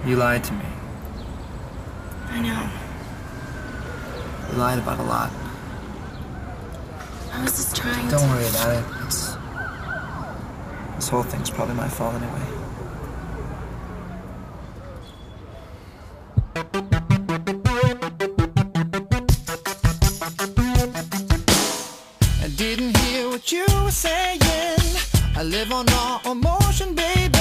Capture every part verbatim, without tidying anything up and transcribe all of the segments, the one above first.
You lied to me. I know. You lied about a lot. I was just trying Don't to... worry about it. It's... This whole thing's probably my fault anyway. I didn't hear what you were saying. I live on raw emotion, baby.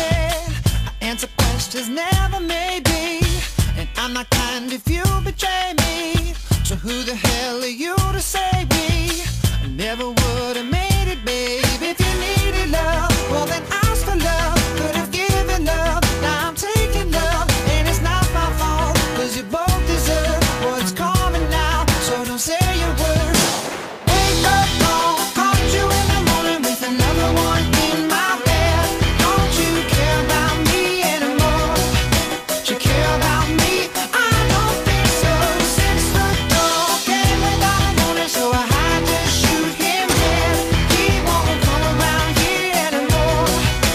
I answer questions, never maybe. And I'm not kind if you betray me. So who the hell are you to say we? I never would have made it, babe. If you needed love, well then ask for love. Could have given love, now I'm taking love. And it's not my fault, cause you both deserve what's coming now. So don't say a word. Wake up, wrong, caught you in the morning with another one in my bed. Don't you care about me anymore? Do you care about me? I don't think so. Six foot tall, came without a warning, so I had to shoot him dead. He won't come around here anymore.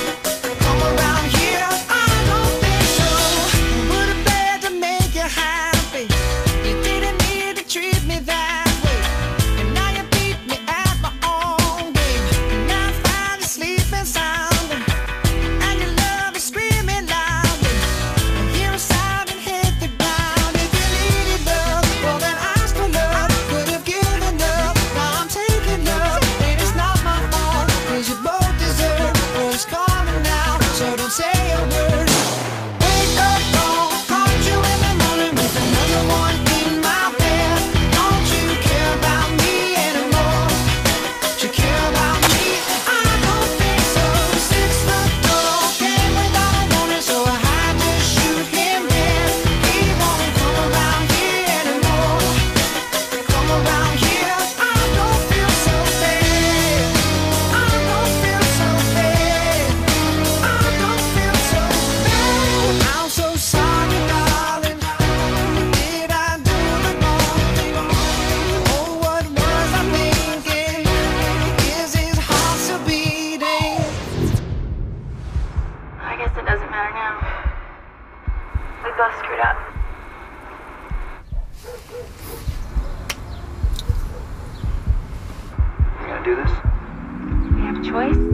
Come around here, I don't think so. Would have begged to make you happy. You didn't need to treat me that way. And now you beat me at my own game. And now I find you sleeping soundly. And your love is screaming loudly. I hear a sound and hit the ground. If you needed love, well then ask for love. Could have given love, now I'm taking love. And it's not my fault, cause you both deserve what's coming now. So don't say a word. Wake up, wrong, caught you in the morning with another one in my bed. Don't you care about me anymore? Do you care about me? I don't think so. Six foot tall, came without a warning, so I had to shoot him dead. He won't come around here anymore. Come around here, I don't feel so bad. I don't feel so bad. I don't feel so bad. I'm so sorry, darling. Did I do the wrong thing? Oh, what was I thinking? Is his heart still beating? I guess it doesn't matter now. We both screwed up. You gonna do this? We have a choice.